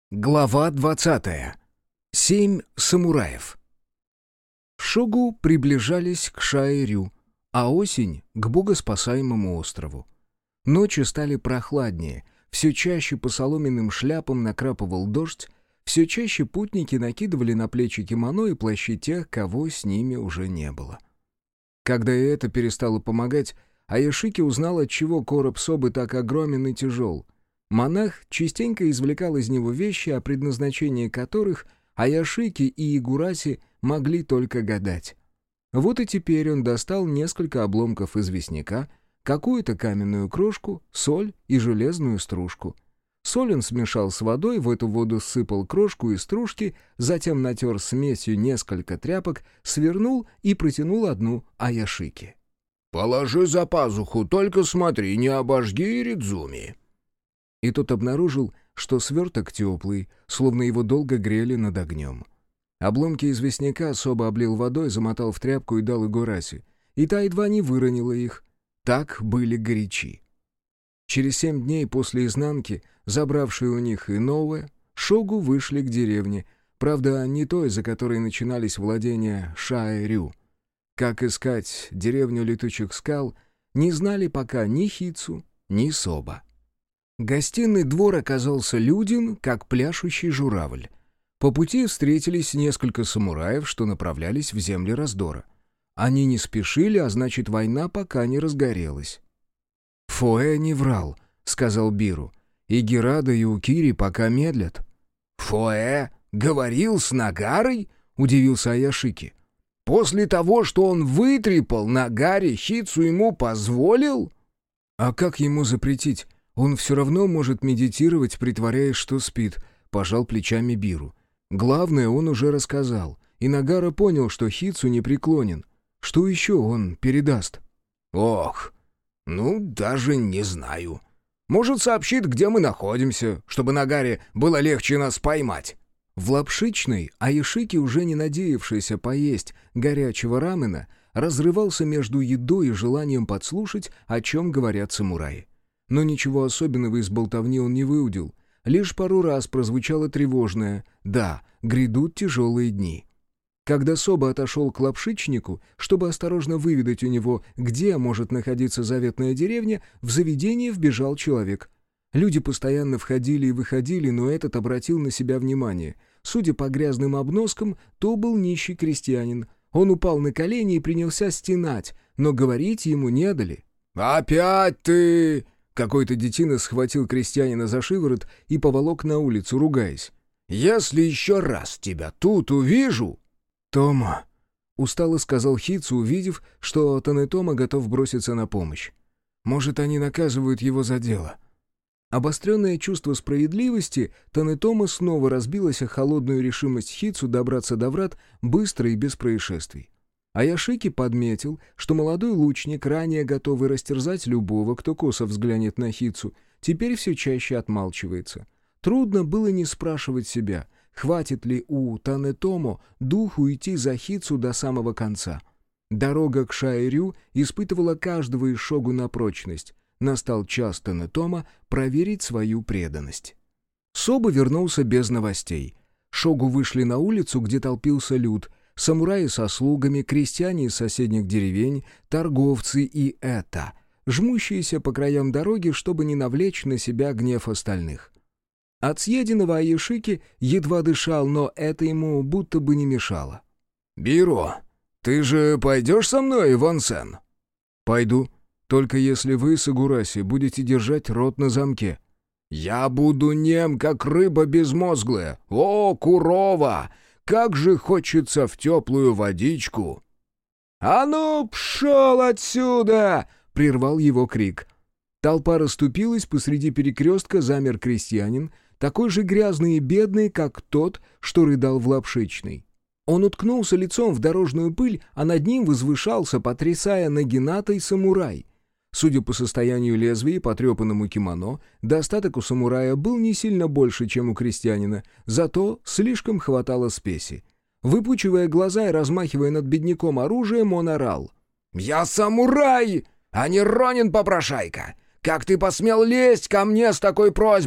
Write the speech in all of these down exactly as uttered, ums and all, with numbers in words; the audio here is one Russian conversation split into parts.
Глава двадцатая. Семь самураев. Шогу приближались к Шаэ-рю, а осень — к богоспасаемому острову. Ночи стали прохладнее, все чаще по соломенным шляпам накрапывал дождь, все чаще путники накидывали на плечи кимоно и плащи тех, кого с ними уже не было. Когда и это перестало помогать, Аяшики узнал, отчего короб Собы так огромен и тяжел. Монах частенько извлекал из него вещи, о предназначении которых Аяшики и Игураси могли только гадать. Вот и теперь он достал несколько обломков известняка, какую-то каменную крошку, соль и железную стружку. Соль он смешал с водой, в эту воду сыпал крошку и стружки, затем натер смесью несколько тряпок, свернул и протянул одну Аяшики. «Положи за пазуху, только смотри, не обожги Иридзуми». И тот обнаружил, что сверток теплый, словно его долго грели над огнем. Обломки известняка Соба облил водой, замотал в тряпку и дал Игураси, и та едва не выронила их. Так были горячи. Через семь дней после изнанки, забравшие у них и новое, Шогу вышли к деревне, правда, не той, за которой начинались владения Шаэ-рю. Как искать деревню летучих скал, не знали пока ни Хицу, ни Соба. Гостиный двор оказался люден, как пляшущий журавль. По пути встретились несколько самураев, что направлялись в земли раздора. Они не спешили, а значит, война пока не разгорелась. «Фоэ не врал», — сказал Биру. «И Герада, и Укири пока медлят». «Фоэ говорил с Нагарой?» — удивился Аяшики. «После того, что он вытрепал Нагаре, Хицу ему позволил?» «А как ему запретить? Он все равно может медитировать, притворяясь, что спит», — пожал плечами Биру. «Главное, он уже рассказал, и Нагара понял, что Хицу не преклонен. Что еще он передаст?» «Ох, ну, даже не знаю. Может, сообщит, где мы находимся, чтобы Нагаре было легче нас поймать». В Лапшичной Аяшики, уже не надеявшийся поесть горячего рамена, разрывался между едой и желанием подслушать, о чем говорят самураи. Но ничего особенного из болтовни он не выудил. Лишь пару раз прозвучало тревожное «да, грядут тяжелые дни». Когда Соба отошел к лапшичнику, чтобы осторожно выведать у него, где может находиться заветная деревня, в заведение вбежал человек. Люди постоянно входили и выходили, но этот обратил на себя внимание. Судя по грязным обноскам, то был нищий крестьянин. Он упал на колени и принялся стенать, но говорить ему не дали. «Опять ты!» Какой-то детина схватил крестьянина за шиворот и поволок на улицу, ругаясь. «Если еще раз тебя тут увижу...» «Тома!» — устало сказал Хицу, увидев, что Танетома готов броситься на помощь. «Может, они наказывают его за дело?» Обостренное чувство справедливости Танетома снова разбилось о холодную решимость Хицу добраться до врат быстро и без происшествий. Аяшики подметил, что молодой лучник, ранее готовый растерзать любого, кто косо взглянет на Хицу, теперь все чаще отмалчивается. Трудно было не спрашивать себя, хватит ли у Танетомо духу идти за Хицу до самого конца. Дорога к Шаэ-рю испытывала каждого из шогу на прочность. Настал час Танетомо проверить свою преданность. Соба вернулся без новостей. Шогу вышли на улицу, где толпился люд, самураи со слугами, крестьяне из соседних деревень, торговцы и это, жмущиеся по краям дороги, чтобы не навлечь на себя гнев остальных. От съеденного Аяшики едва дышал, но это ему будто бы не мешало. «Биро, ты же пойдешь со мной, Иван-сэн?» «Пойду, только если вы с Игураси будете держать рот на замке». «Я буду нем, как рыба безмозглая. О, Курова! Как же хочется в теплую водичку!» «А ну, пшел отсюда!» — прервал его крик. Толпа расступилась, посреди перекрестка замер крестьянин, такой же грязный и бедный, как тот, что рыдал в Лапшичной. Он уткнулся лицом в дорожную пыль, а над ним возвышался, потрясая нагинатой, самурай. Судя по состоянию лезвия и потрепанному кимоно, достаток у самурая был не сильно больше, чем у крестьянина, зато слишком хватало спеси. Выпучивая глаза и размахивая над бедняком оружием, он орал. «Я самурай, а не ронин-попрошайка! Как ты посмел лезть ко мне с такой просьбой?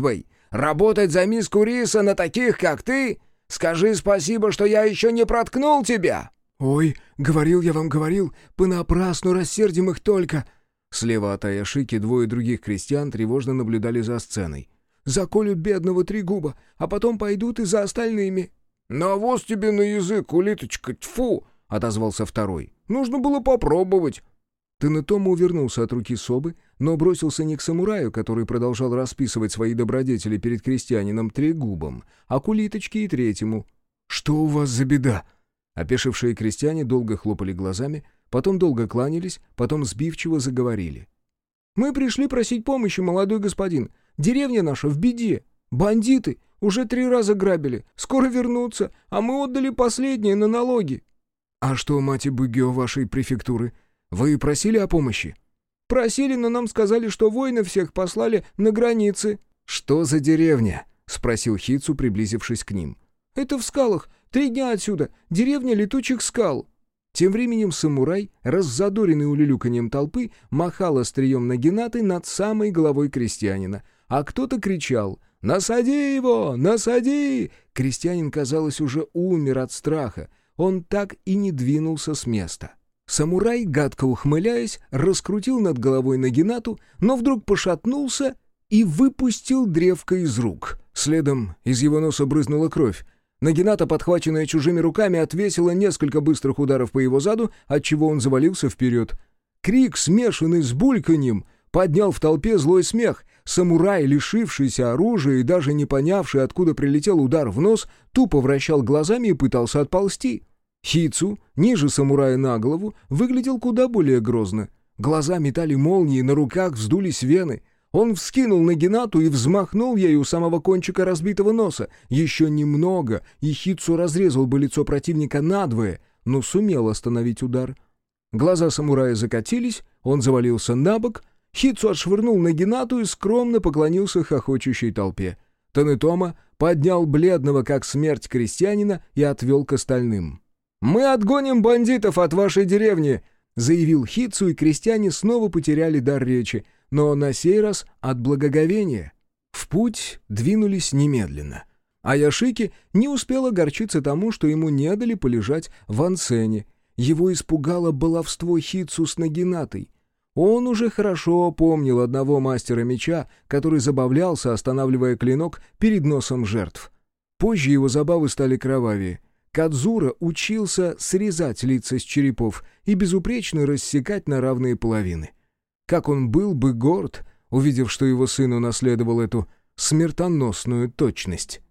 Работать за миску риса на таких, как ты? Скажи спасибо, что я еще не проткнул тебя!» «Ой, говорил я вам, говорил, понапрасну рассердим их только!» Слева от Аяшики двое других крестьян тревожно наблюдали за сценой. «Заколют бедного Трегуба, а потом пойдут и за остальными». «Навоз тебе на язык, улиточка, тьфу!» — отозвался второй. «Нужно было попробовать». Тенетома увернулся от руки Собы, но бросился не к самураю, который продолжал расписывать свои добродетели перед крестьянином Трегубом, а к улиточке и третьему. «Что у вас за беда?» Опешившие крестьяне долго хлопали глазами, потом долго кланялись, потом сбивчиво заговорили. «Мы пришли просить помощи, молодой господин. Деревня наша в беде. Бандиты уже три раза грабили, скоро вернутся, а мы отдали последнее на налоги». «А что, мать и Бугио вашей префектуры? Вы просили о помощи?» «Просили, но нам сказали, что воинов всех послали на границы». «Что за деревня?» — спросил Хицу, приблизившись к ним. «Это в скалах. Три дня отсюда. Деревня летучих скал». Тем временем самурай, раззадоренный улюлюканьем толпы, махал острием нагинаты над самой головой крестьянина, а кто-то кричал «Насади его! Насади!». Крестьянин, казалось, уже умер от страха. Он так и не двинулся с места. Самурай, гадко ухмыляясь, раскрутил над головой нагинату, но вдруг пошатнулся и выпустил древко из рук. Следом из его носа брызнула кровь. Нагината, подхваченная чужими руками, отвесила несколько быстрых ударов по его заду, отчего он завалился вперед. Крик, смешанный с бульканьем, поднял в толпе злой смех. Самурай, лишившийся оружия и даже не понявший, откуда прилетел удар в нос, тупо вращал глазами и пытался отползти. Хицу, ниже самурая на голову, выглядел куда более грозно. Глаза метали молнии, на руках вздулись вены. Он вскинул нагинату и взмахнул ею у самого кончика разбитого носа. Еще немного, и Хицу разрезал бы лицо противника надвое, но сумел остановить удар. Глаза самурая закатились, он завалился на бок. Хицу отшвырнул нагинату и скромно поклонился хохочущей толпе. Тенетома поднял бледного, как смерть, крестьянина и отвел к остальным. «Мы отгоним бандитов от вашей деревни!» — заявил Хицу, и крестьяне снова потеряли дар речи, но на сей раз от благоговения. В путь двинулись немедленно. А Яшики не успел огорчиться тому, что ему не дали полежать в ансене. Его испугало баловство Хицу с нагинатой. Он уже хорошо помнил одного мастера меча, который забавлялся, останавливая клинок перед носом жертв. Позже его забавы стали кровавее. Кадзура учился срезать лица с черепов и безупречно рассекать на равные половины. Как он был бы горд, увидев, что его сын унаследовал эту смертоносную точность.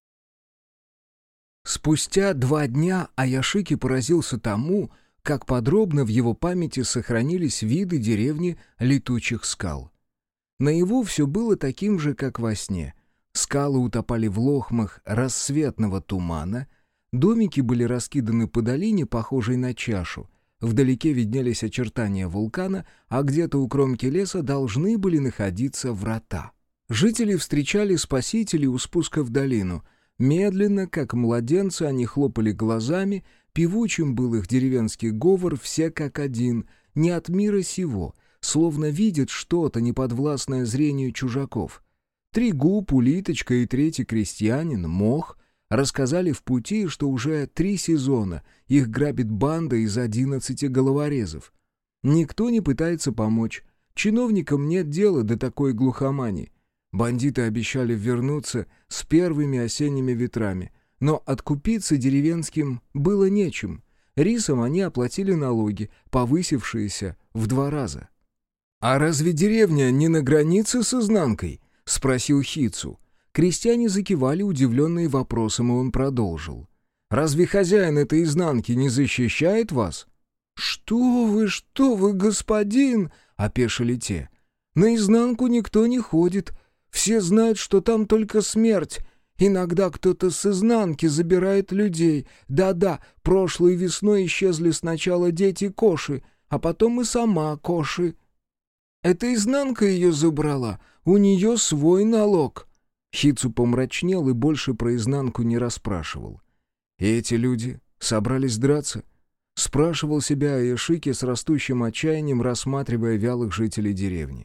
Спустя два дня Аяшики поразился тому, как подробно в его памяти сохранились виды деревни летучих скал. Наяву все было таким же, как во сне. Скалы утопали в лохмах рассветного тумана, домики были раскиданы по долине, похожей на чашу. Вдалеке виднелись очертания вулкана, а где-то у кромки леса должны были находиться врата. Жители встречали спасителей у спуска в долину. Медленно, как младенцы, они хлопали глазами, певучим был их деревенский говор, все как один, не от мира сего, словно видят что-то, неподвластное зрению чужаков. Трегуб, улиточка и третий крестьянин, Мох, рассказали в пути, что уже три сезона их грабит банда из одиннадцати головорезов. Никто не пытается помочь. Чиновникам нет дела до такой глухомани. Бандиты обещали вернуться с первыми осенними ветрами, но откупиться деревенским было нечем. Рисом они оплатили налоги, повысившиеся в два раза. «А разве деревня не на границе с изнанкой?» — спросил Хицу. Крестьяне закивали, удивленные вопросом, и он продолжил. «Разве хозяин этой изнанки не защищает вас?» «Что вы, что вы, господин!» — опешили те. «Наизнанку никто не ходит. Все знают, что там только смерть. Иногда кто-то с изнанки забирает людей. Да-да, прошлой весной исчезли сначала дети Коши, а потом и сама Коши. Это изнанка ее забрала, у нее свой налог». Хицу помрачнел и больше про изнанку не расспрашивал. И эти люди собрались драться? Спрашивал себя Аяшики с растущим отчаянием, рассматривая вялых жителей деревни.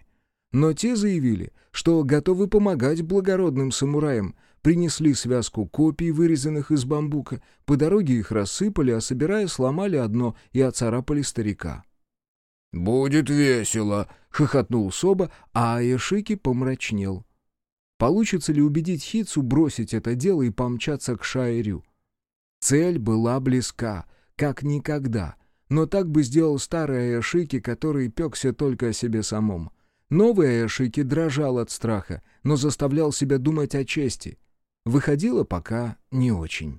Но те заявили, что готовы помогать благородным самураям, принесли связку копий, вырезанных из бамбука, по дороге их рассыпали, а собирая, сломали одно и оцарапали старика. «Будет весело», — хохотнул Соба, а Аяшики помрачнел. Получится ли убедить Хицу бросить это дело и помчаться к Шаэрю? Цель была близка, как никогда, но так бы сделал старый Аяшики, который пекся только о себе самом. Новый Аяшики дрожал от страха, но заставлял себя думать о чести. Выходило пока не очень.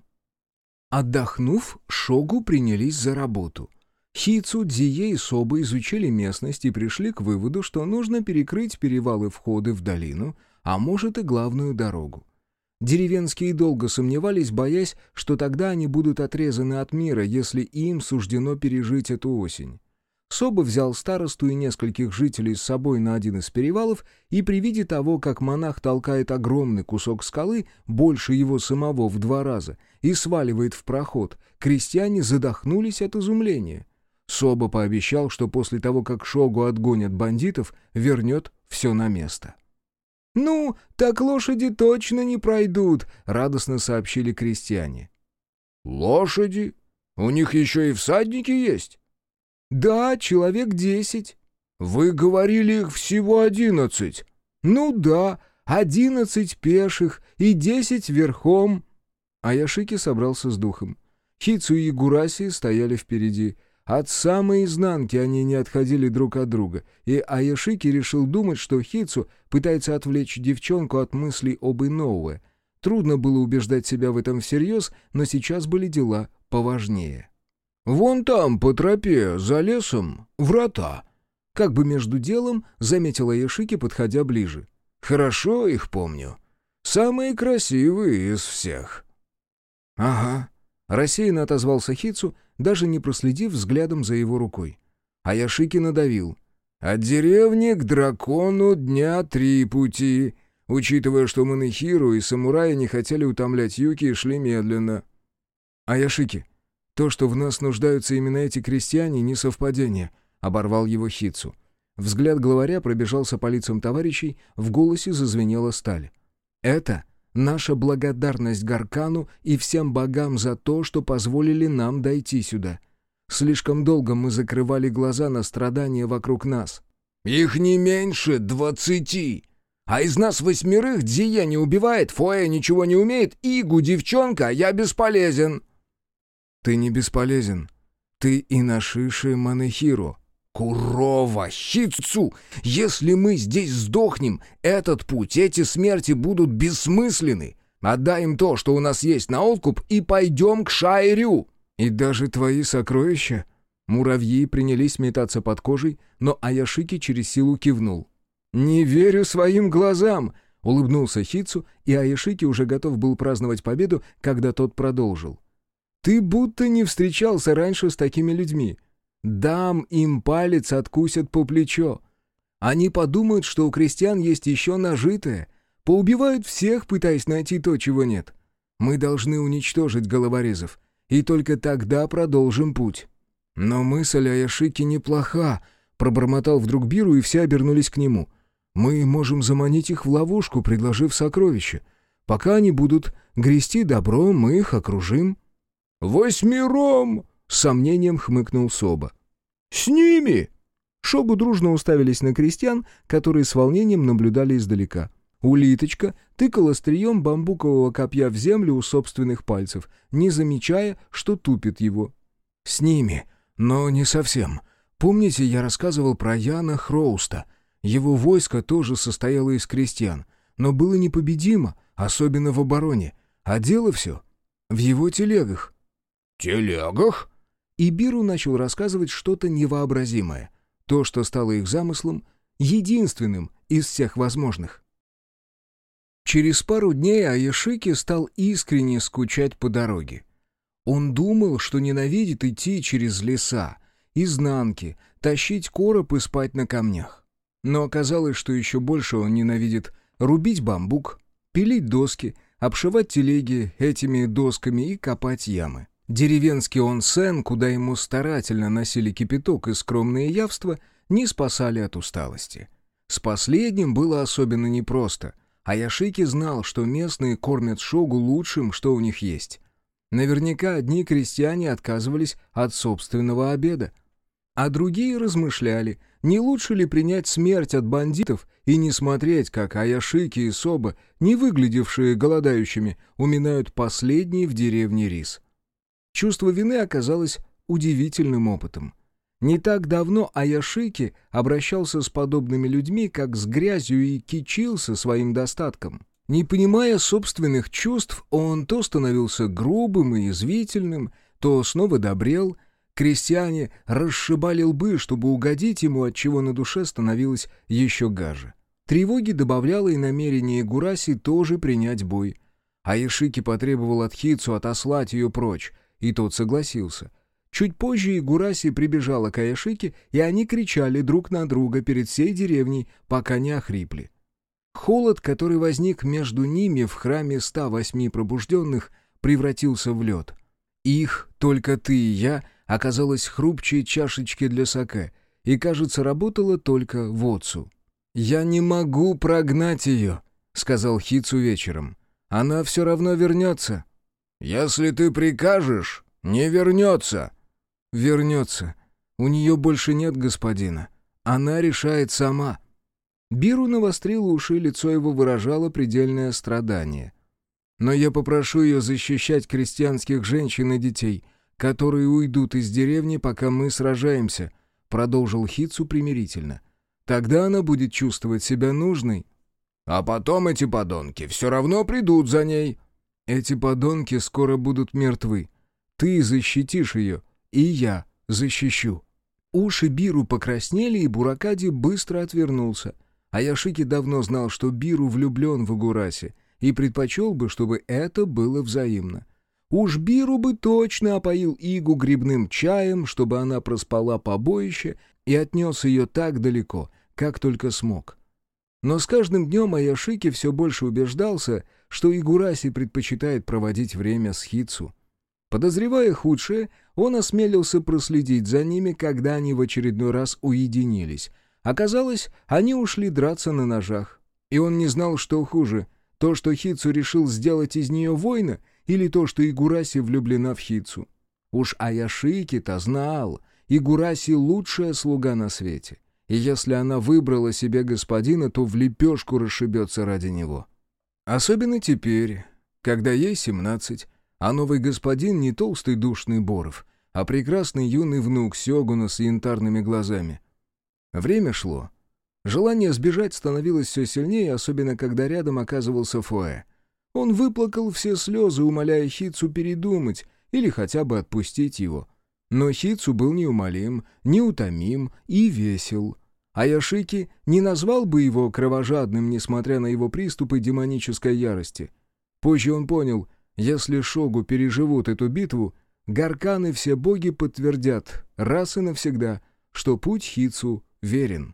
Отдохнув, шогу принялись за работу. Хицу, Дзие и Соба изучили местность и пришли к выводу, что нужно перекрыть перевалы-входы в долину, а может и главную дорогу. Деревенские долго сомневались, боясь, что тогда они будут отрезаны от мира, если им суждено пережить эту осень. Соба взял старосту и нескольких жителей с собой на один из перевалов, и при виде того, как монах толкает огромный кусок скалы, больше его самого в два раза, и сваливает в проход, крестьяне задохнулись от изумления. Соба пообещал, что после того, как Шогу отгонят бандитов, вернет все на место. «Ну, так лошади точно не пройдут», — радостно сообщили крестьяне. «Лошади? У них еще и всадники есть?» «Да, человек десять». «Вы говорили, их всего одиннадцать». «Ну да, одиннадцать пеших и десять верхом». Аяшики собрался с духом. Хицу и Гураси стояли впереди. От самой изнанки они не отходили друг от друга, и Аяшики решил думать, что Хицу пытается отвлечь девчонку от мыслей об Иноуэ. Трудно было убеждать себя в этом всерьез, но сейчас были дела поважнее. «Вон там, по тропе, за лесом, врата», — как бы между делом заметила Аяшики, подходя ближе. «Хорошо их помню. Самые красивые из всех». «Ага», — рассеянно отозвался Хицу, даже не проследив взглядом за его рукой. Аяшики надавил. «От деревни к дракону дня три пути, учитывая, что Манэхиру и самураи не хотели утомлять Юки и шли медленно». «Аяшики, то, что в нас нуждаются именно эти крестьяне, не совпадение», — оборвал его Хицу. Взгляд главаря пробежался по лицам товарищей, в голосе зазвенела сталь. «Это наша благодарность Гаркану и всем богам за то, что позволили нам дойти сюда. Слишком долго мы закрывали глаза на страдания вокруг нас». «Их не меньше двадцати! А из нас восьмерых Дзия не убивает, Фоя ничего не умеет, Игу девчонка, я бесполезен!» «Ты не бесполезен. Ты Инашиши Манэхиро». «Курова, Хицу! Если мы здесь сдохнем, этот путь, эти смерти будут бессмысленны. Отдай им то, что у нас есть на откуп, и пойдем к Шаэрю!» «И даже твои сокровища?» Муравьи принялись метаться под кожей, но Аяшики через силу кивнул. «Не верю своим глазам!» — улыбнулся Хицу, и Аяшики уже готов был праздновать победу, когда тот продолжил. «Ты будто не встречался раньше с такими людьми. Дам им палец откусят по плечо. Они подумают, что у крестьян есть еще нажитое, поубивают всех, пытаясь найти то, чего нет. Мы должны уничтожить головорезов, и только тогда продолжим путь». «Но мысль Аяшики неплоха», — пробормотал вдруг Биру, и все обернулись к нему. «Мы можем заманить их в ловушку, предложив сокровища. Пока они будут грести добро, мы их окружим». «Восьмером!» — с сомнением хмыкнул Соба. «С ними!» Шогу дружно уставились на крестьян, которые с волнением наблюдали издалека. Улиточка тыкала острием бамбукового копья в землю у собственных пальцев, не замечая, что тупит его. «С ними, но не совсем. Помните, я рассказывал про Яна Хроуста? Его войско тоже состояло из крестьян, но было непобедимо, особенно в обороне. А дело все в его телегах». «Телегах?» И Биру начал рассказывать что-то невообразимое. То, что стало их замыслом, единственным из всех возможных. Через пару дней Аяшики стал искренне скучать по дороге. Он думал, что ненавидит идти через леса, изнанки, тащить короб и спать на камнях. Но оказалось, что еще больше он ненавидит рубить бамбук, пилить доски, обшивать телеги этими досками и копать ямы. Деревенский онсен, куда ему старательно носили кипяток и скромные явства, не спасали от усталости. С последним было особенно непросто. Аяшики знал, что местные кормят шогу лучшим, что у них есть. Наверняка одни крестьяне отказывались от собственного обеда. А другие размышляли, не лучше ли принять смерть от бандитов и не смотреть, как Аяшики и Соба, не выглядевшие голодающими, уминают последний в деревне рис. Чувство вины оказалось удивительным опытом. Не так давно Аяшики обращался с подобными людьми, как с грязью, и кичился своим достатком. Не понимая собственных чувств, он то становился грубым и язвительным, то снова добрел. Крестьяне расшибали лбы, чтобы угодить ему, отчего на душе становилось еще гаже. Тревоги добавляло и намерение Игураси тоже принять бой. Аяшики потребовал от Хитсу отослать ее прочь, и тот согласился. Чуть позже Игураси прибежала к Аяшике, и они кричали друг на друга перед всей деревней, пока не охрипли. Холод, который возник между ними в храме ста восьми пробужденных, превратился в лед. Их, только ты и я, оказалось хрупче чашечки для саке, и, кажется, работала только Воцу. «Я не могу прогнать ее», — сказал Хитсу вечером. «Она все равно вернется». «Если ты прикажешь, не вернется». «Вернется. У нее больше нет господина. Она решает сама». Биру навострил уши, лицо его выражало предельное страдание. «Но я попрошу ее защищать крестьянских женщин и детей, которые уйдут из деревни, пока мы сражаемся», — продолжил Хитсу примирительно. «Тогда она будет чувствовать себя нужной». «А потом эти подонки все равно придут за ней». «Эти подонки скоро будут мертвы. Ты защитишь ее, и я защищу». Уши Биру покраснели, и Буракади быстро отвернулся. Аяшики давно знал, что Биру влюблен в Игураси, и предпочел бы, чтобы это было взаимно. Уж Биру бы точно опоил Игу грибным чаем, чтобы она проспала побоище, и отнес ее так далеко, как только смог. Но с каждым днем Аяшики все больше убеждался, что Игураси предпочитает проводить время с Хитсу. Подозревая худшее, он осмелился проследить за ними, когда они в очередной раз уединились. Оказалось, они ушли драться на ножах. И он не знал, что хуже — то, что Хитсу решил сделать из нее воина, или то, что Игураси влюблена в Хитсу. Уж Аяшики-то знал, Игураси — лучшая слуга на свете. И если она выбрала себе господина, то в лепешку расшибется ради него. Особенно теперь, когда ей семнадцать, а новый господин не толстый душный Боров, а прекрасный юный внук Сёгуна с янтарными глазами. Время шло. Желание сбежать становилось все сильнее, особенно когда рядом оказывался Фуэ. Он выплакал все слезы, умоляя Хитсу передумать или хотя бы отпустить его. Но Хитсу был неумолим, неутомим и весел. Аяшики не назвал бы его кровожадным, несмотря на его приступы демонической ярости. Позже он понял, если шогу переживут эту битву, Гаркан и все боги подтвердят раз и навсегда, что путь Хитсу верен.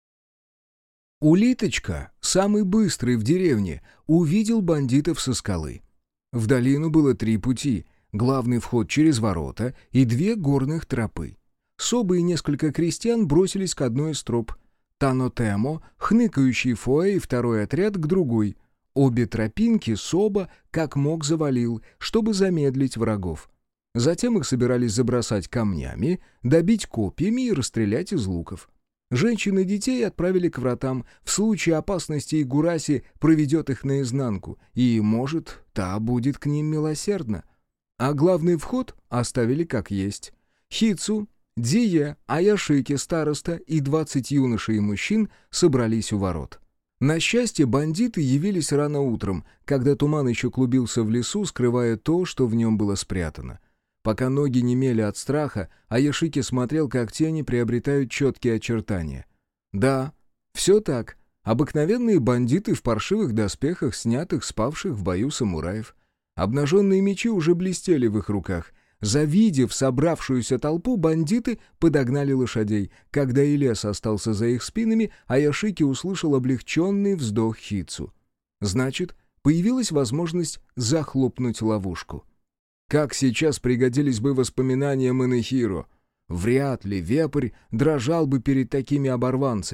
Улиточка, самый быстрый в деревне, увидел бандитов со скалы. В долину было три пути, главный вход через ворота и две горных тропы. Соба и несколько крестьян бросились к одной из троп. Танотемо, хныкающий Фуэ и второй отряд к другой. Обе тропинки Соба как мог завалил, чтобы замедлить врагов. Затем их собирались забросать камнями, добить копьями и расстрелять из луков. Женщин и детей отправили к вратам. В случае опасности Игураси проведет их наизнанку, и, может, та будет к ним милосердна. А главный вход оставили как есть. Хитсу, Дзие, Аяшики, староста и двадцать юношей и мужчин собрались у ворот. На счастье, бандиты явились рано утром, когда туман еще клубился в лесу, скрывая то, что в нем было спрятано. Пока ноги немели от страха, Аяшики смотрел, как тени приобретают четкие очертания. Да, все так. Обыкновенные бандиты в паршивых доспехах, снятых с павших в бою самураев. Обнаженные мечи уже блестели в их руках. Завидев собравшуюся толпу, бандиты подогнали лошадей. Когда и лес остался за их спинами, Аяшики услышал облегченный вздох Хитсу. Значит, появилась возможность захлопнуть ловушку. Как сейчас пригодились бы воспоминания Манэхиро. Вряд ли вепрь дрожал бы перед такими оборванцами.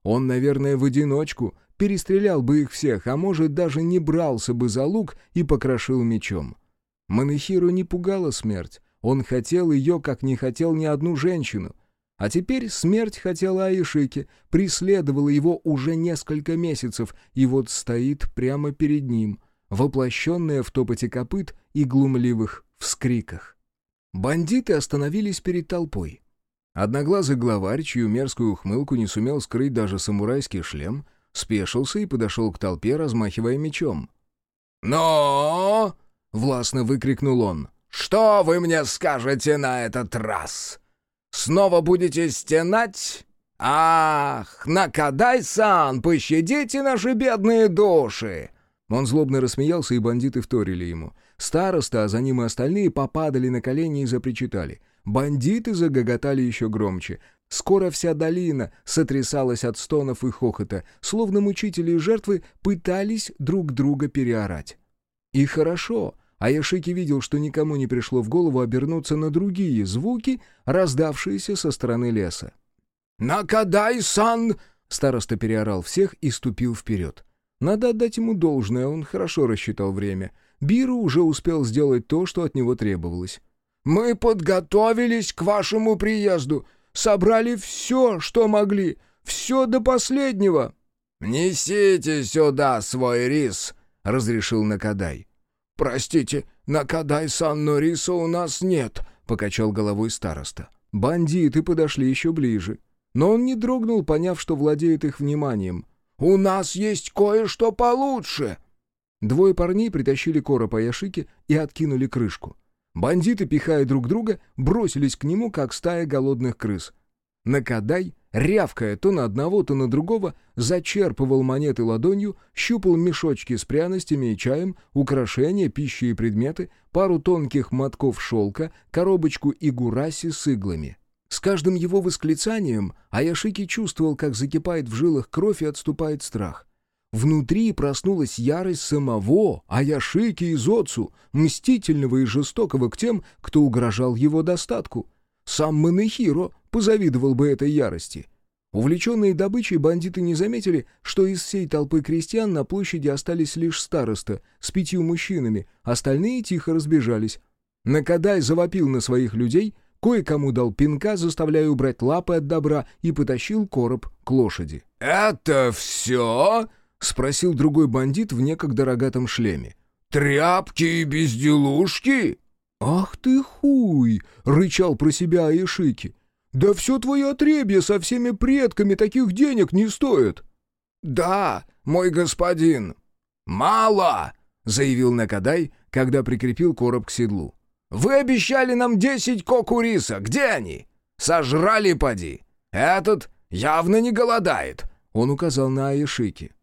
Он, наверное, в одиночку перестрелял бы их всех, а может, даже не брался бы за лук и покрошил мечом. Манэхиру не пугала смерть. Он хотел ее, как не хотел ни одну женщину. А теперь смерть хотела Аишики, преследовала его уже несколько месяцев, и вот стоит прямо перед ним, воплощенная в топоте копыт и глумливых вскриках. Бандиты остановились перед толпой. Одноглазый главарь, чью мерзкую ухмылку не сумел скрыть даже самурайский шлем, спешился и подошел к толпе, размахивая мечом. «Но!» — властно выкрикнул он. «Что вы мне скажете на этот раз? Снова будете стенать? Ах, Накадай-сан, пощадите наши бедные души!» Он злобно рассмеялся, и бандиты вторили ему. Староста, а за ним и остальные попадали на колени и запричитали. Бандиты загоготали еще громче. Скоро вся долина сотрясалась от стонов и хохота, словно мучители и жертвы пытались друг друга переорать. И хорошо, Аяшики видел, что никому не пришло в голову обернуться на другие звуки, раздавшиеся со стороны леса. «Накадай-сан!» — староста переорал всех и ступил вперед. Надо отдать ему должное, он хорошо рассчитал время. Биру уже успел сделать то, что от него требовалось. «Мы подготовились к вашему приезду, собрали все, что могли, все до последнего». «Несите сюда свой рис», — разрешил Накадай. «Простите, Накадай-сан, но риса у нас нет», — покачал головой староста. Бандиты подошли еще ближе, но он не дрогнул, поняв, что владеет их вниманием. «У нас есть кое-что получше!» Двое парней притащили короб Аяшики и откинули крышку. Бандиты, пихая друг друга, бросились к нему, как стая голодных крыс. Накадай, рявкая то на одного, то на другого, зачерпывал монеты ладонью, щупал мешочки с пряностями и чаем, украшения, пищи и предметы, пару тонких мотков шелка, коробочку игураси с иглами. С каждым его восклицанием Аяшики чувствовал, как закипает в жилах кровь и отступает страх. Внутри проснулась ярость самого Аяшики Изоцу, мстительного и жестокого к тем, кто угрожал его достатку. Сам Манэхиро позавидовал бы этой ярости. Увлеченные добычей, бандиты не заметили, что из всей толпы крестьян на площади остались лишь староста с пятью мужчинами, остальные тихо разбежались. Накадай завопил на своих людей, кое-кому дал пинка, заставляя убрать лапы от добра, и потащил короб к лошади. «Это все?» — спросил другой бандит в некогда рогатом шлеме. «Тряпки и безделушки?» «Ах ты хуй!» — рычал про себя Аяшики. «Да все твое отребье со всеми предками таких денег не стоит!» «Да, мой господин!» «Мало!» — заявил Накадай, когда прикрепил короб к седлу. «Вы обещали нам десять коку риса. Где они? Сожрали, поди! Этот явно не голодает!» Он указал на Аяшики.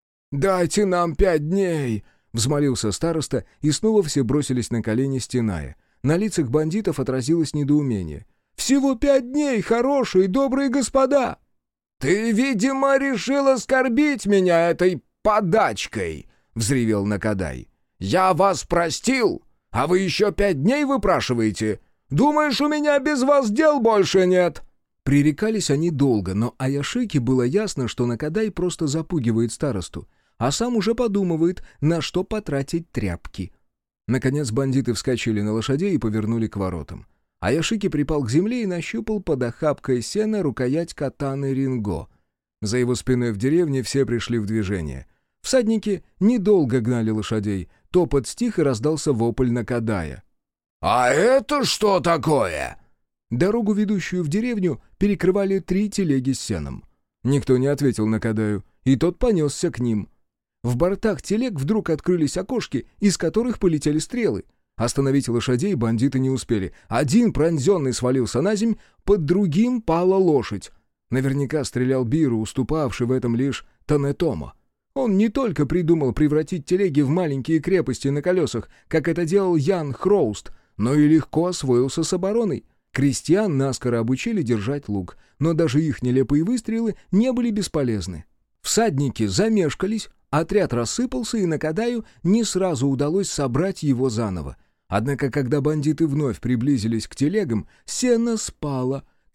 «Дайте нам пять дней!» — взмолился староста, и снова все бросились на колени, стеная. На лицах бандитов отразилось недоумение. «Всего пять дней, хорошие, добрые господа!» «Ты, видимо, решил оскорбить меня этой подачкой!» — взревел Накадай. «Я вас простил, а вы еще пять дней выпрашиваете? Думаешь, у меня без вас дел больше нет?» Пререкались они долго, но Аяшики было ясно, что Накадай просто запугивает старосту, а сам уже подумывает, на что потратить тряпки. Наконец бандиты вскочили на лошадей и повернули к воротам. Аяшики припал к земле и нащупал под охапкой сена рукоять катаны Ринго. За его спиной в деревне все пришли в движение. Всадники недолго гнали лошадей. Топот стих, и раздался вопль Накадая. «А это что такое?» Дорогу, ведущую в деревню, перекрывали три телеги с сеном. Никто не ответил Накадаю, и тот понесся к ним. В бортах телег вдруг открылись окошки, из которых полетели стрелы. Остановить лошадей бандиты не успели. Один пронзенный свалился на земь, под другим пала лошадь. Наверняка стрелял Биру, уступавший в этом лишь Танетомо. Он не только придумал превратить телеги в маленькие крепости на колесах, как это делал Ян Хроуст, но и легко освоился с обороной. Крестьян наскоро обучили держать лук, но даже их нелепые выстрелы не были бесполезны. Всадники замешкались, отряд рассыпался, и Накадаю не сразу удалось собрать его заново. Однако, когда бандиты вновь приблизились к телегам, сено спало.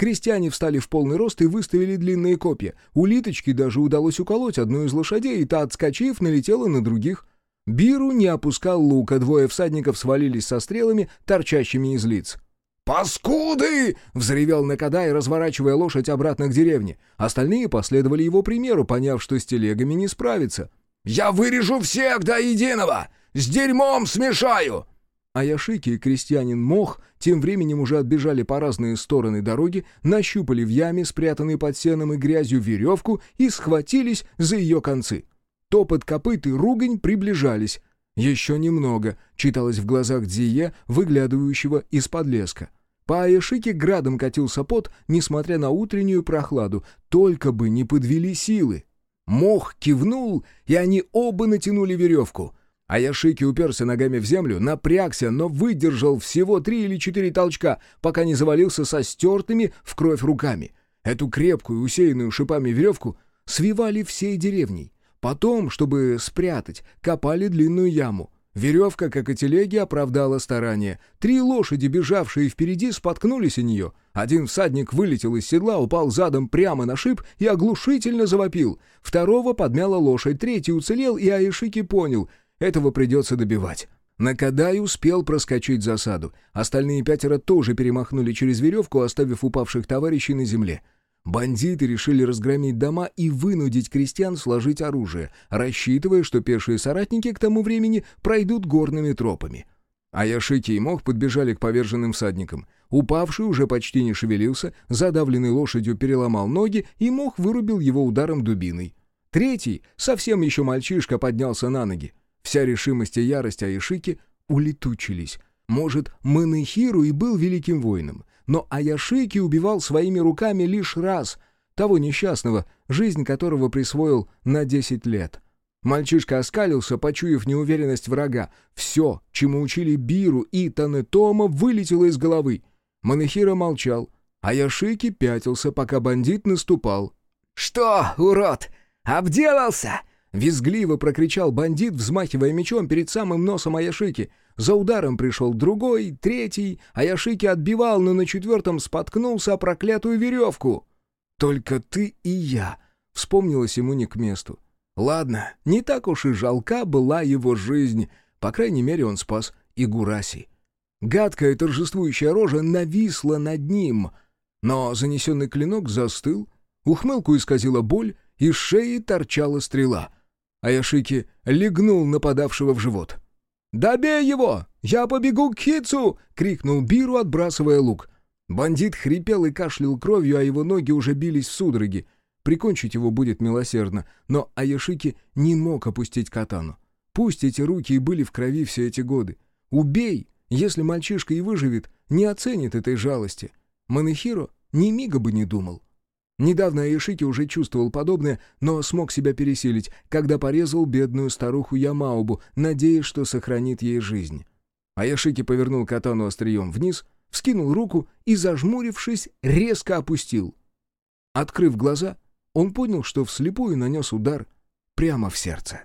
Крестьяне встали в полный рост и выставили длинные копья. Улиточке даже удалось уколоть одну из лошадей, и та, отскочив, налетела на других. Биру не опускал лука, двое всадников свалились со стрелами, торчащими из лиц. «Паскуды!» — взревел Накадай, разворачивая лошадь обратно к деревне. Остальные последовали его примеру, поняв, что с телегами не справиться. «Я вырежу всех до единого! С дерьмом смешаю!» Аяшики и крестьянин Мох тем временем уже отбежали по разные стороны дороги, нащупали в яме, спрятанной под сеном и грязью, веревку и схватились за ее концы. Топот копыт и ругань приближались. «Еще немного», — читалось в глазах Дзие, выглядывающего из-под леска. По Аяшике градом катился пот, несмотря на утреннюю прохладу, только бы не подвели силы. Мох кивнул, и они оба натянули веревку. Аяшики уперся ногами в землю, напрягся, но выдержал всего три или четыре толчка, пока не завалился со стертыми в кровь руками. Эту крепкую, усеянную шипами веревку свивали всей деревней. Потом, чтобы спрятать, копали длинную яму. Веревка, как и телеги, оправдала старание. Три лошади, бежавшие впереди, споткнулись о нее. Один всадник вылетел из седла, упал задом прямо на шип и оглушительно завопил. Второго подмяла лошадь, третий уцелел, и Аяшики понял — этого придется добивать. Накадай успел проскочить засаду. Остальные пятеро тоже перемахнули через веревку, оставив упавших товарищей на земле. Бандиты решили разгромить дома и вынудить крестьян сложить оружие, рассчитывая, что пешие соратники к тому времени пройдут горными тропами. Аяшики и Мох подбежали к поверженным всадникам. Упавший уже почти не шевелился, задавленный лошадью переломал ноги, и Мох вырубил его ударом дубиной. Третий, совсем еще мальчишка, поднялся на ноги. Вся решимость и ярость Аяшики улетучились. Может, Манэхиру и был великим воином, но Аяшики убивал своими руками лишь раз, того несчастного, жизнь которого присвоил на десять лет. Мальчишка оскалился, почуяв неуверенность врага. Все, чему учили Биру и Танетома, вылетело из головы. Манэхиро молчал, Аяшики пятился, пока бандит наступал. «Что, урод, обделался?» Визгливо прокричал бандит, взмахивая мечом перед самым носом Аяшики. За ударом пришел другой, третий. Аяшики отбивал, но на четвертом споткнулся о проклятую веревку. «Только ты и я», — вспомнилось ему не к месту. Ладно, не так уж и жалка была его жизнь. По крайней мере, он спас Игураси. Гадкая торжествующая рожа нависла над ним. Но занесенный клинок застыл, ухмылку исказила боль, из шеи торчала стрела. Аяшики легнул нападавшего в живот. «Добей его! Я побегу к Хитсу!» — крикнул Биру, отбрасывая лук. Бандит хрипел и кашлял кровью, а его ноги уже бились в судороги. Прикончить его будет милосердно, но Аяшики не мог опустить катану. Пусть эти руки и были в крови все эти годы. Убей, если мальчишка и выживет, не оценит этой жалости. Манэхиро ни мига бы не думал. Недавно Аяшики уже чувствовал подобное, но смог себя пересилить, когда порезал бедную старуху Ямаубу, надеясь, что сохранит ей жизнь. Аяшики повернул катану острием вниз, вскинул руку и, зажмурившись, резко опустил. Открыв глаза, он понял, что вслепую нанес удар прямо в сердце.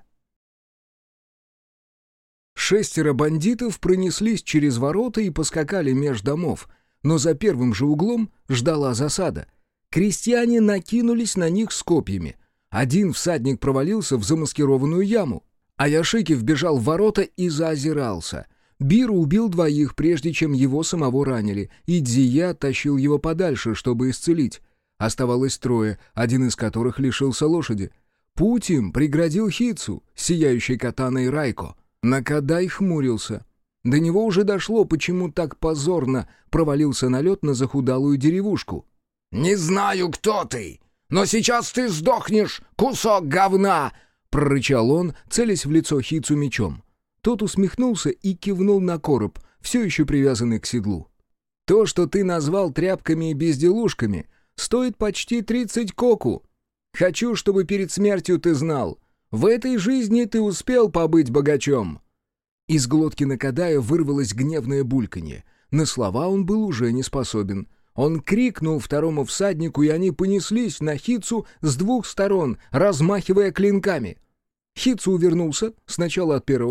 Шестеро бандитов пронеслись через ворота и поскакали меж домов, но за первым же углом ждала засада. Крестьяне накинулись на них с копьями. Один всадник провалился в замаскированную яму. Аяшики вбежал в ворота и заозирался. Биру убил двоих, прежде чем его самого ранили, и Дзия оттащил его подальше, чтобы исцелить. Оставалось трое, один из которых лишился лошади. Путь им преградил Хитсу, сияющий катаной Райко. Накадай хмурился. До него уже дошло, почему так позорно провалился налет на захудалую деревушку. «Не знаю, кто ты, но сейчас ты сдохнешь, кусок говна!» — прорычал он, целясь в лицо Хитсу мечом. Тот усмехнулся и кивнул на короб, все еще привязанный к седлу. «То, что ты назвал тряпками и безделушками, стоит почти тридцать коку. Хочу, чтобы перед смертью ты знал, в этой жизни ты успел побыть богачом». Из глотки Накадая вырвалось гневное бульканье. На слова он был уже не способен. Он крикнул второму всаднику, и они понеслись на Хитсу с двух сторон, размахивая клинками. Хитсу увернулся сначала от первого,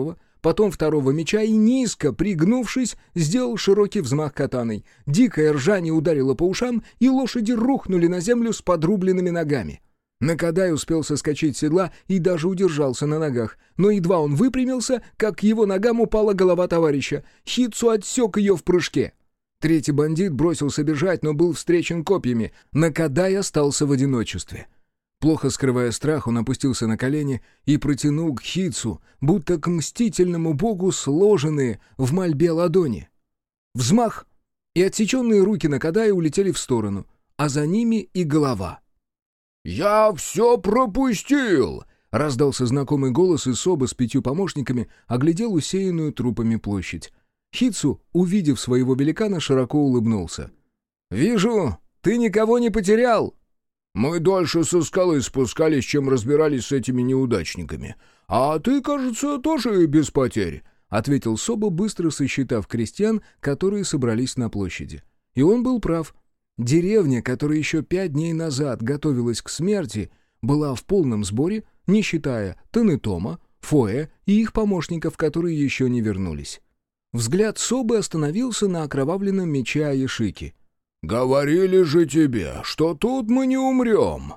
потом второго меча и, низко пригнувшись, сделал широкий взмах катаной. Дикое ржание ударило по ушам, и лошади рухнули на землю с подрубленными ногами. Накадай успел соскочить с седла и даже удержался на ногах, но едва он выпрямился, как к его ногам упала голова товарища. Хитсу отсек ее в прыжке. Третий бандит бросился бежать, но был встречен копьями. Накадай остался в одиночестве. Плохо скрывая страх, он опустился на колени и протянул к Хитсу, будто к мстительному богу сложенные в мольбе ладони. Взмах, и отсеченные руки Накадая улетели в сторону, а за ними и голова. «Я все пропустил!» — раздался знакомый голос, и Соба с пятью помощниками оглядел усеянную трупами площадь. Хитсу, увидев своего великана, широко улыбнулся. «Вижу, ты никого не потерял!» «Мы дольше со скалы спускались, чем разбирались с этими неудачниками. А ты, кажется, тоже без потерь», — ответил Соба, быстро сосчитав крестьян, которые собрались на площади. И он был прав. Деревня, которая еще пять дней назад готовилась к смерти, была в полном сборе, не считая Танетома, Фоэ и их помощников, которые еще не вернулись. Взгляд Собы остановился на окровавленном мече Аяшики. «Говорили же тебе, что тут мы не умрем!»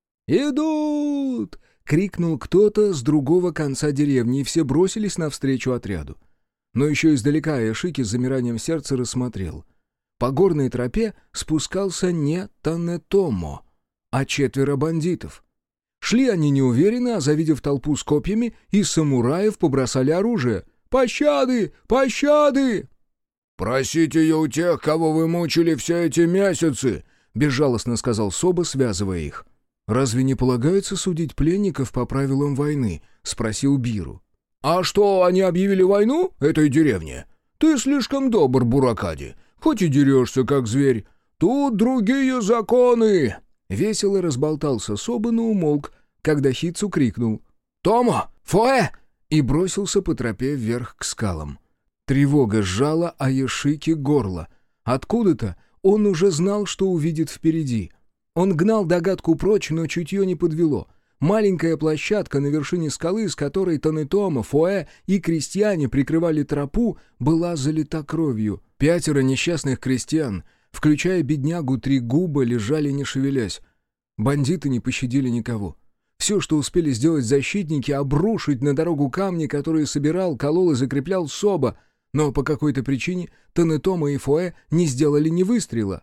«Идут!» — крикнул кто-то с другого конца деревни, и все бросились навстречу отряду. Но еще издалека Аяшики с замиранием сердца рассмотрел. По горной тропе спускался не Танетомо, а четверо бандитов. Шли они неуверенно, а завидев толпу с копьями, и самураев побросали оружие. «Пощады! Пощады!» «Просите ее у тех, кого вы мучили все эти месяцы!» — безжалостно сказал Соба, связывая их. «Разве не полагается судить пленников по правилам войны?» — спросил Биру. «А что, они объявили войну этой деревне? Ты слишком добр, Буракади, хоть и дерешься, как зверь. Тут другие законы!» Весело разболтался Соба, но умолк, когда Хитсу крикнул «Томо! Фоэ!» и бросился по тропе вверх к скалам. Тревога сжала Аяшики горло. Откуда-то он уже знал, что увидит впереди. Он гнал догадку прочь, но чутье не подвело. Маленькая площадка на вершине скалы, с которой Танетома, Фоэ и крестьяне прикрывали тропу, была залита кровью. Пятеро несчастных крестьян, включая беднягу Тригуба, лежали не шевелясь. Бандиты не пощадили никого. Все, что успели сделать защитники, обрушить на дорогу камни, которые собирал, колол и закреплял Соба, но по какой-то причине Танетома и Фоэ не сделали ни выстрела.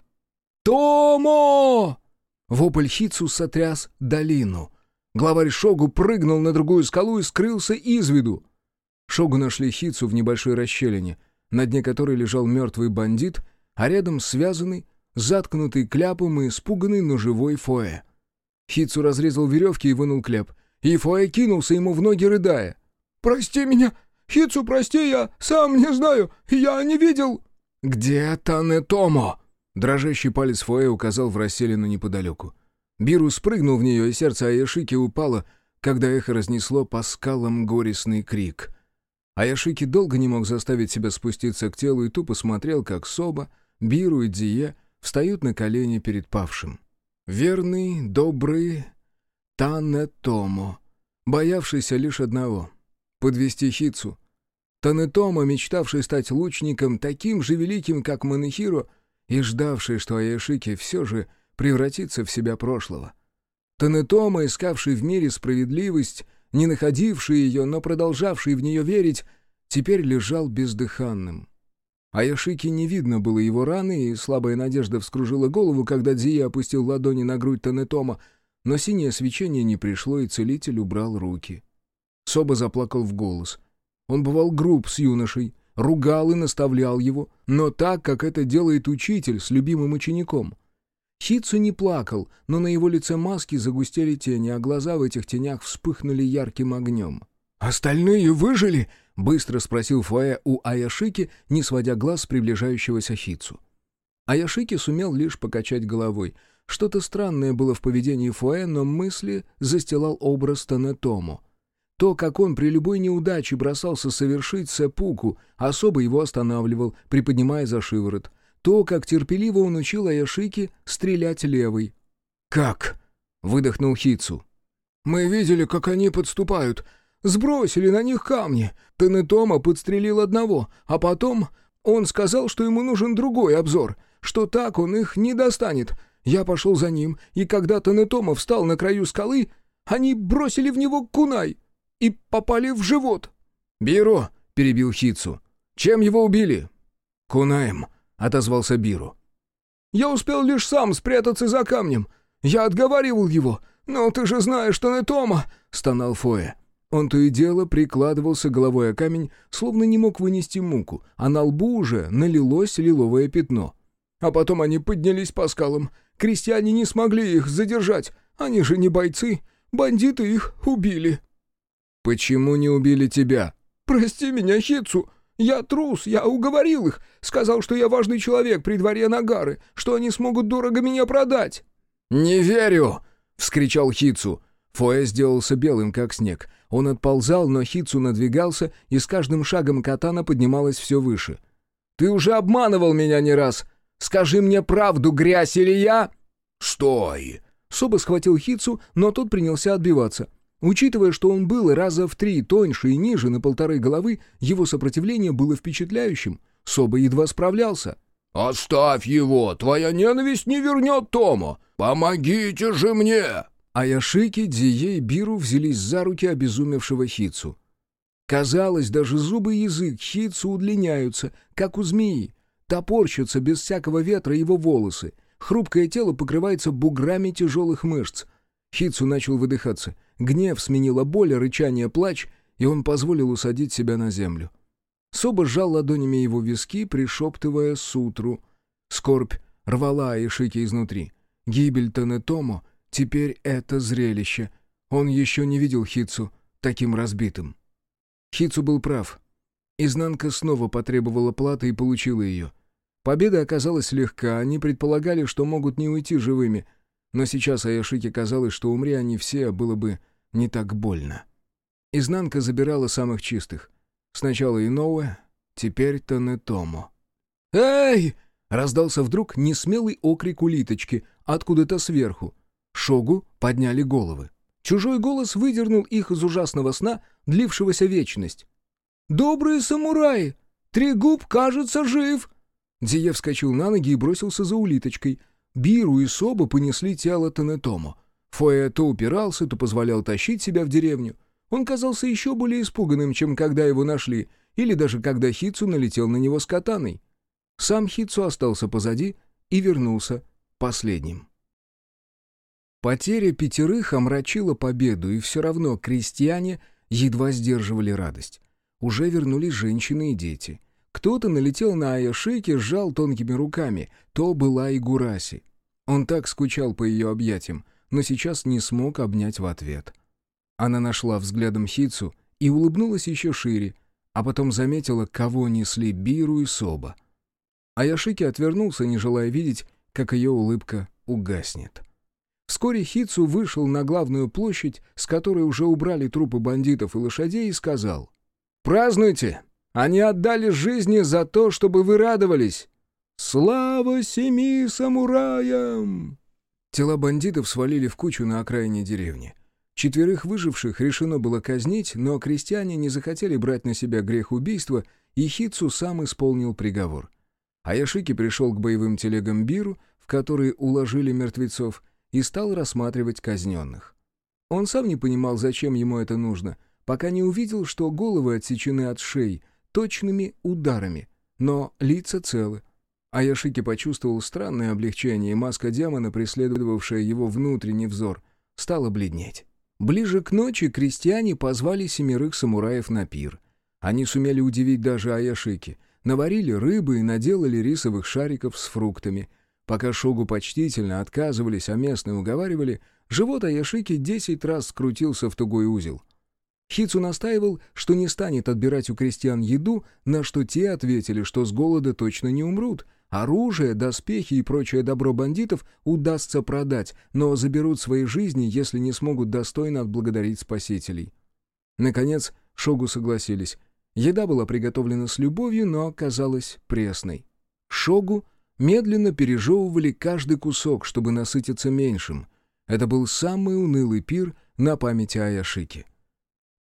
«Томо!» Вопль Хитсу сотряс долину. Главарь Шогу прыгнул на другую скалу и скрылся из виду. Шогу нашли Хитсу в небольшой расщелине, на дне которой лежал мертвый бандит, а рядом связанный, заткнутый кляпом и испуганный, но живой Фоэ. Хитсу разрезал веревки и вынул кляп, и Фоэ кинулся ему в ноги, рыдая. «Прости меня! Хитсу, прости, я сам не знаю, я не видел!» «Где Танетомо?» Дрожащий палец Фоэ указал в расселину неподалеку. Биру спрыгнул в нее, и сердце Аяшики упало, когда эхо разнесло по скалам горестный крик. Аяшики долго не мог заставить себя спуститься к телу и тупо смотрел, как Соба, Биру и Дзие встают на колени перед павшим. Верный, добрый Танетомо, боявшийся лишь одного — подвести Хитсу. Танетомо, мечтавший стать лучником, таким же великим, как Манэхиро, и ждавший, что Аяшики все же превратится в себя прошлого. Танетомо, искавший в мире справедливость, не находивший ее, но продолжавший в нее верить, теперь лежал бездыханным. Аяшики не видно было его раны, и слабая надежда вскружила голову, когда Дзие опустил ладони на грудь Танетомо, но синее свечение не пришло, и целитель убрал руки. Соба заплакал в голос. Он бывал груб с юношей, ругал и наставлял его, но так, как это делает учитель с любимым учеником. Хитсу не плакал, но на его лице маски загустели тени, а глаза в этих тенях вспыхнули ярким огнем. «Остальные выжили?» — быстро спросил Фоэ у Аяшики, не сводя глаз с приближающегося Хитсу. Аяшики сумел лишь покачать головой. Что-то странное было в поведении Фоэ, но мысли застилал образ Танетомо. То, как он при любой неудаче бросался совершить сэппуку, особо его останавливал, приподнимая за шиворот. То, как терпеливо он учил Аяшики стрелять левой. «Как?» — выдохнул Хитсу. «Мы видели, как они подступают. сбросили на них камни. Тенетома подстрелил одного, а потом он сказал, что ему нужен другой обзор, что так он их не достанет. Я пошел за ним, и когда Тенетома встал на краю скалы, они бросили в него кунай и попали в живот». «Биру!» — перебил Хитсу. «Чем его убили?» «Кунаем», — отозвался Биру. «Я успел лишь сам спрятаться за камнем. Я отговаривал его. Но ты же знаешь, Тенетома!» — стонал Фоя. Он то и дело прикладывался головой о камень, словно не мог вынести муку, а на лбу уже налилось лиловое пятно. «А потом они поднялись по скалам. Крестьяне не смогли их задержать. Они же не бойцы. Бандиты их убили». «Почему не убили тебя?» «Прости меня, Хитсу. Я трус, я уговорил их. Сказал, что я важный человек при дворе Нагары, что они смогут дорого меня продать». «Не верю!» — вскричал Хитсу. Фоя сделался белым, как снег. Он отползал, но Хитсу надвигался, и с каждым шагом катана поднималась все выше. «Ты уже обманывал меня не раз. Скажи мне правду, грязь или я...» «Стой!» Соба схватил Хитсу, но тот принялся отбиваться. Учитывая, что он был раза в три тоньше и ниже на полторы головы, его сопротивление было впечатляющим. Соба едва справлялся. «Оставь его! Твоя ненависть не вернет Тому! Помогите же мне!» Аяшики, Дзие и Биру взялись за руки обезумевшего Хитсу. Казалось, даже зубы и язык Хитсу удлиняются, как у змеи. Топорщатся без всякого ветра его волосы. Хрупкое тело покрывается буграми тяжелых мышц. Хитсу начал выдыхаться. Гнев сменила боль, рычание, плач, и он позволил усадить себя на землю. Соба сжал ладонями его виски, пришептывая сутру. Скорбь рвала Аяшики изнутри. Гибель Тенетомо — теперь это зрелище. Он еще не видел Хитсу таким разбитым. Хитсу был прав. Изнанка снова потребовала платы и получила ее. Победа оказалась легка, они предполагали, что могут не уйти живыми, но сейчас Аяшике казалось, что умри они все, было бы не так больно. Изнанка забирала самых чистых. Сначала Иноуэ, теперь Тенетомо. «Эй!» — раздался вдруг несмелый окрик улиточки, откуда-то сверху. Шогу подняли головы. Чужой голос выдернул их из ужасного сна, длившегося вечность. «Добрые самураи! Трегуб, кажется, жив!» Дзие вскочил на ноги и бросился за улиточкой. Биру и Соба понесли тело Тенетомо. Фоя то упирался, то позволял тащить себя в деревню. Он казался еще более испуганным, чем когда его нашли, или даже когда Хитсу налетел на него с катаной. Сам Хитсу остался позади и вернулся последним. Потеря пятерых омрачила победу, и все равно крестьяне едва сдерживали радость. Уже вернулись женщины и дети. Кто-то налетел на Аяшики, сжал тонкими руками. То была Игураси. Он так скучал по ее объятиям, но сейчас не смог обнять в ответ. Она нашла взглядом Хитсу и улыбнулась еще шире, а потом заметила, кого несли Биру и Соба. Аяшики отвернулся, не желая видеть, как ее улыбка угаснет. Вскоре Хитсу вышел на главную площадь, с которой уже убрали трупы бандитов и лошадей, и сказал: «Празднуйте! Они отдали жизни за то, чтобы вы радовались! Слава семи самураям!» Тела бандитов свалили в кучу на окраине деревни. Четверых выживших решено было казнить, но крестьяне не захотели брать на себя грех убийства, и Хитсу сам исполнил приговор. Аяшики пришел к боевым телегам Биру, в которые уложили мертвецов, и стал рассматривать казненных. Он сам не понимал, зачем ему это нужно, пока не увидел, что головы отсечены от шеи точными ударами, но лица целы. Аяшики почувствовал странное облегчение, и маска демона, преследовавшая его внутренний взор, стала бледнеть. Ближе к ночи крестьяне позвали семерых самураев на пир. Они сумели удивить даже Аяшики. Наварили рыбы и наделали рисовых шариков с фруктами. Пока шогу почтительно отказывались, а местные уговаривали, живот Аяшики десять раз скрутился в тугой узел. Хитсу настаивал, что не станет отбирать у крестьян еду, на что те ответили, что с голода точно не умрут. Оружие, доспехи и прочее добро бандитов удастся продать, но заберут свои жизни, если не смогут достойно отблагодарить спасителей. Наконец, шогу согласились. Еда была приготовлена с любовью, но оказалась пресной. Шогу медленно пережевывали каждый кусок, чтобы насытиться меньшим. Это был самый унылый пир на памяти Аяшики.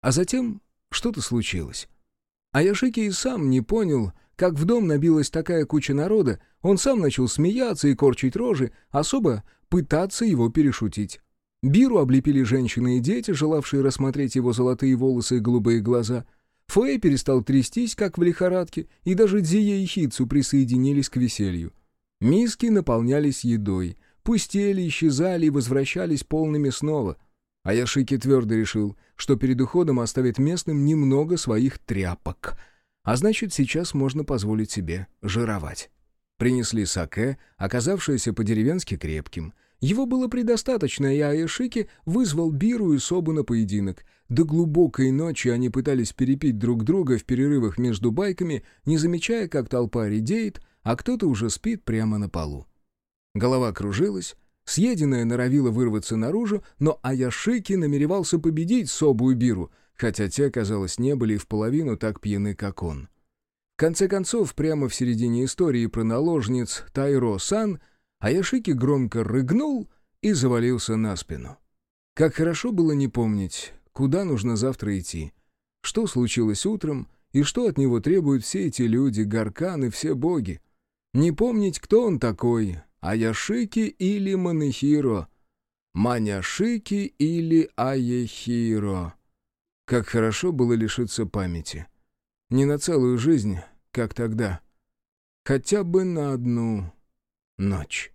А затем что-то случилось. Аяшики и сам не понял, как в дом набилась такая куча народа, он сам начал смеяться и корчить рожи, особо пытаться его перешутить. Биру облепили женщины и дети, желавшие рассмотреть его золотые волосы и голубые глаза. Фэй перестал трястись, как в лихорадке, и даже Дзия и Хитсу присоединились к веселью. Миски наполнялись едой, пустели, исчезали и возвращались полными снова. Аяшики твердо решил, что перед уходом оставит местным немного своих тряпок, а значит, сейчас можно позволить себе жировать. Принесли саке, оказавшееся по-деревенски крепким. Его было предостаточно, и Аяшики вызвал Биру и Собу на поединок. До глубокой ночи они пытались перепить друг друга в перерывах между байками, не замечая, как толпа редеет, а кто-то уже спит прямо на полу. Голова кружилась, съеденное норовило вырваться наружу, но Аяшики намеревался победить Собу и Биру, хотя те, казалось, не были и в половину так пьяны, как он. В конце концов, прямо в середине истории про наложниц Тайро-сан Аяшики громко рыгнул и завалился на спину. Как хорошо было не помнить, куда нужно завтра идти, что случилось утром и что от него требуют все эти люди, Гаркан и все боги. Не помнить, кто он такой, Аяшики или Манэхиро, Маняшики или Аехиро. Как хорошо было лишиться памяти. Не на целую жизнь, как тогда. Хотя бы на одну ночь.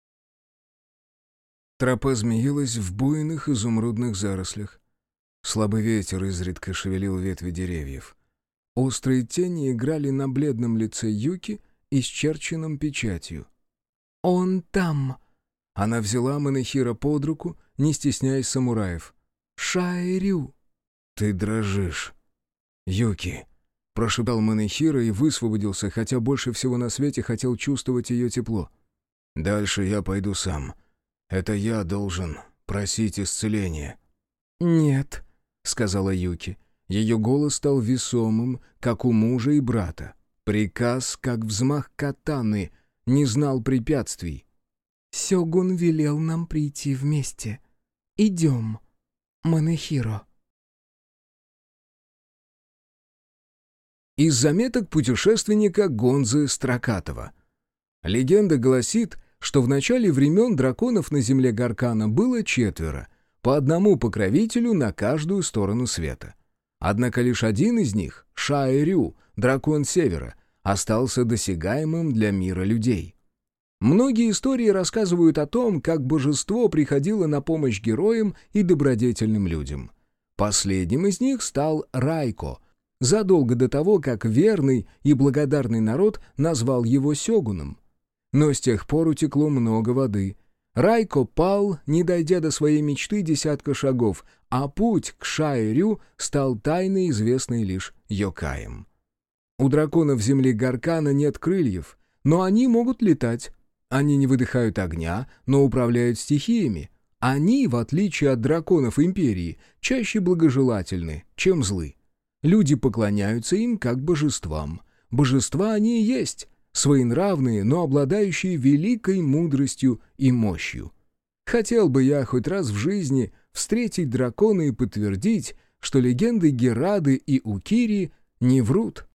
Тропа змеилась в буйных изумрудных зарослях. Слабый ветер изредка шевелил ветви деревьев. Острые тени играли на бледном лице Юки, исчерченном печатью. «Он там!» Она взяла Манэхиро под руку, не стесняясь самураев. «Шайрю!» «Ты дрожишь!» «Юки!» — прошептал Манэхиро и высвободился, хотя больше всего на свете хотел чувствовать ее тепло. «Дальше я пойду сам. Это я должен просить исцеления». «Нет», — сказала Юки. Ее голос стал весомым, как у мужа и брата. Приказ, как взмах катаны, не знал препятствий. «Сёгун велел нам прийти вместе. Идем, Манэхиро». Из заметок путешественника Гонзы Строкатова. Легенда гласит, что в начале времен драконов на земле Гаркана было четверо, по одному покровителю на каждую сторону света. Однако лишь один из них, Шайрю, дракон Севера, остался досягаемым для мира людей. Многие истории рассказывают о том, как божество приходило на помощь героям и добродетельным людям. Последним из них стал Райко, задолго до того, как верный и благодарный народ назвал его сёгуном. Но с тех пор утекло много воды. Райко пал, не дойдя до своей мечты десятка шагов, а путь к Шайрю стал тайной, известной лишь йокаям. У драконов земли Гаркана нет крыльев, но они могут летать. Они не выдыхают огня, но управляют стихиями. Они, в отличие от драконов Империи, чаще благожелательны, чем злы. Люди поклоняются им как божествам. Божества они и есть, своенравные, но обладающие великой мудростью и мощью. Хотел бы я хоть раз в жизни встретить дракона и подтвердить, что легенды Герады и Укири не врут.